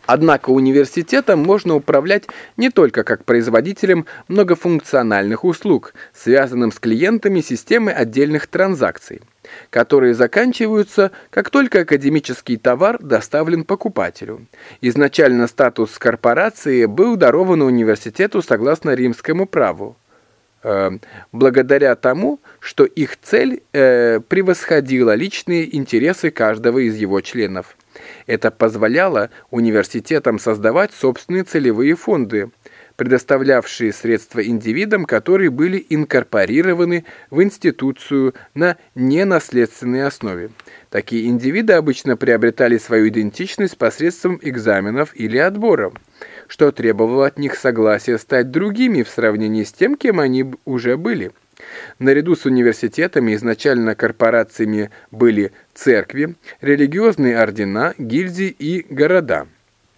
Однако университетом можно управлять не только как производителем многофункциональных услуг, связанным с клиентами системы отдельных транзакций, которые заканчиваются, как только академический товар доставлен покупателю. Изначально статус корпорации был дарован университету согласно римскому праву, благодаря тому, что их цель превосходила личные интересы каждого из его членов. Это позволяло университетам создавать собственные целевые фонды, предоставлявшие средства индивидам, которые были инкорпорированы в институцию на ненаследственной основе. Такие индивиды обычно приобретали свою идентичность посредством экзаменов или отбора, что требовало от них согласия стать другими в сравнении с тем, кем они уже были. Наряду с университетами изначально корпорациями были церкви, религиозные ордена, гильдии и города.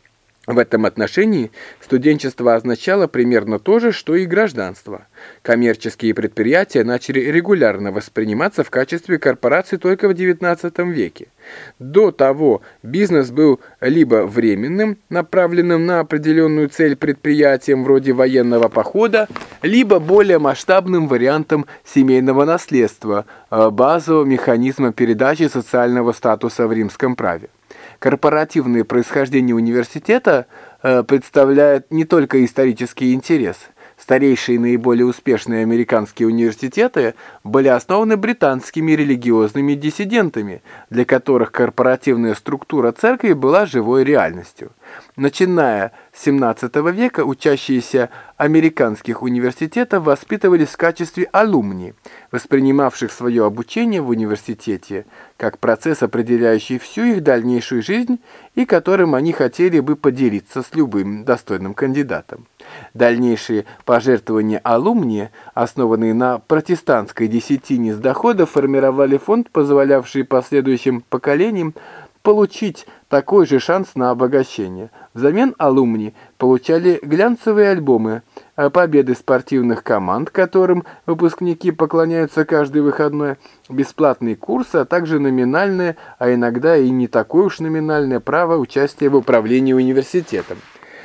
В этом отношении студенчество означало примерно то же, что и гражданство. Коммерческие предприятия начали регулярно восприниматься в качестве корпораций только в XIX веке. До того бизнес был либо временным, направленным на определенную цель предприятием вроде военного похода, либо более масштабным вариантом семейного наследства, базового механизма передачи социального статуса в римском праве. Корпоративное происхождение университета представляет не только исторический интерес. Старейшие и наиболее успешные американские университеты были основаны британскими религиозными диссидентами, для которых корпоративная структура церкви была живой реальностью. Начиная с XVII века учащиеся американских университетов воспитывались в качестве алумни, воспринимавших свое обучение в университете как процесс, определяющий всю их дальнейшую жизнь и которым они хотели бы поделиться с любым достойным кандидатом. Дальнейшие пожертвования алумни, основанные на протестантской десятине с дохода, формировали фонд, позволявший последующим поколениям получить такой же шанс на обогащение. Взамен алумни получали глянцевые альбомы, победы спортивных команд, которым выпускники поклоняются каждый выходной, бесплатные курсы, а также номинальное, а иногда и не такое уж номинальное право участия в управлении университетом.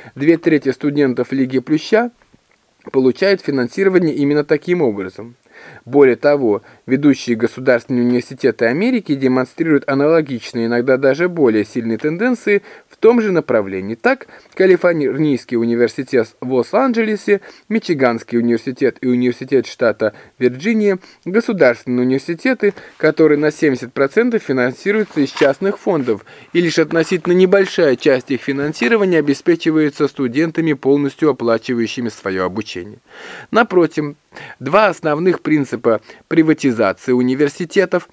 2/3 студентов Лиги Плюща получают финансирование именно таким образом. Более того, ведущие государственные университеты Америки демонстрируют аналогичные, иногда даже более сильные тенденции в том же направлении. Так, Калифорнийский университет в Лос-Анджелесе, Мичиганский университет и университет штата Вирджиния, государственные университеты, которые на 70% финансируются из частных фондов, и лишь относительно небольшая часть их финансирования обеспечивается студентами, полностью оплачивающими свое обучение. Напротив, два основных принципа приватизации университетов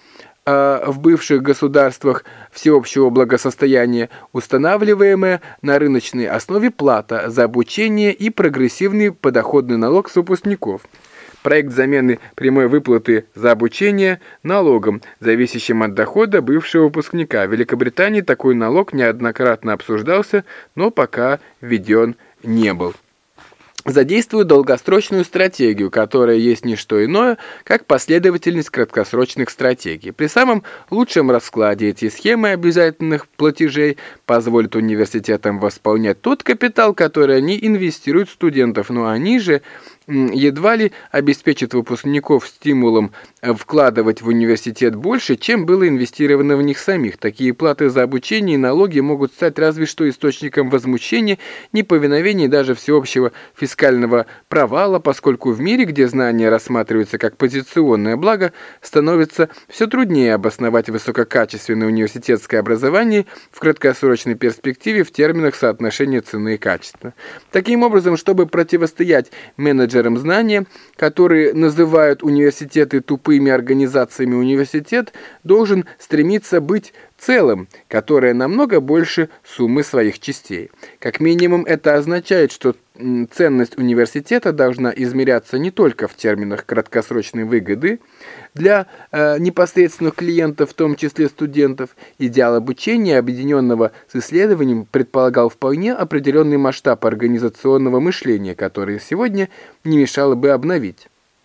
в бывших государствах всеобщего благосостояния, устанавливаемая на рыночной основе плата за обучение и прогрессивный подоходный налог с выпускников. Проект замены прямой выплаты за обучение налогом, зависящим от дохода бывшего выпускника. В Великобритании такой налог неоднократно обсуждался, но пока введен не был. Задействуют долгосрочную стратегию, которая есть не что иное, как последовательность краткосрочных стратегий. При самом лучшем раскладе эти схемы обязательных платежей позволят университетам восполнять тот капитал, который они инвестируют в студентов, но они же едва ли обеспечат выпускников стимулом вкладывать в университет больше, чем было инвестировано в них самих. Такие платы за обучение и налоги могут стать разве что источником возмущения, неповиновения и даже всеобщего фискального провала, поскольку в мире, где знания рассматриваются как позиционное благо, становится все труднее обосновать высококачественное университетское образование в краткосрочной перспективе в терминах соотношения цены и качества. Таким образом, чтобы противостоять менеджерам знания, которые называют университеты тупыми организациями, университет должен стремиться быть целым, которое намного больше суммы своих частей. Как минимум, это означает, что ценность университета должна измеряться не только в терминах краткосрочной выгоды для непосредственных клиентов, в том числе студентов. Идеал обучения, объединенного с исследованием, предполагал вполне определенный масштаб организационного мышления, который сегодня не мешало бы обновить.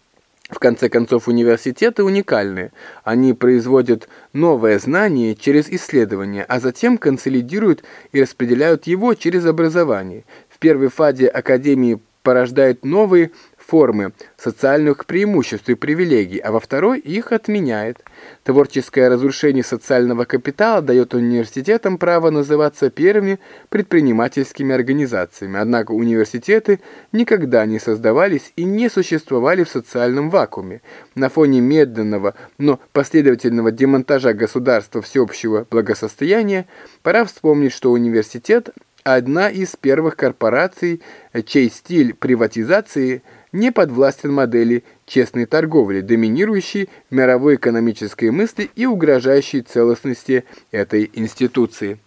В конце концов, университеты уникальны. Они производят новое знание через исследование, а затем консолидируют и распределяют его через образование. В первой фазе академии порождает новые формы социальных преимуществ и привилегий, а во второй их отменяет. Творческое разрушение социального капитала дает университетам право называться первыми предпринимательскими организациями. Однако университеты никогда не создавались и не существовали в социальном вакууме. На фоне медленного, но последовательного демонтажа государства всеобщего благосостояния пора вспомнить, что университет – одна из первых корпораций, чей стиль приватизации не подвластен модели честной торговли, доминирующей в мировой экономической мысли и угрожающей целостности этой институции.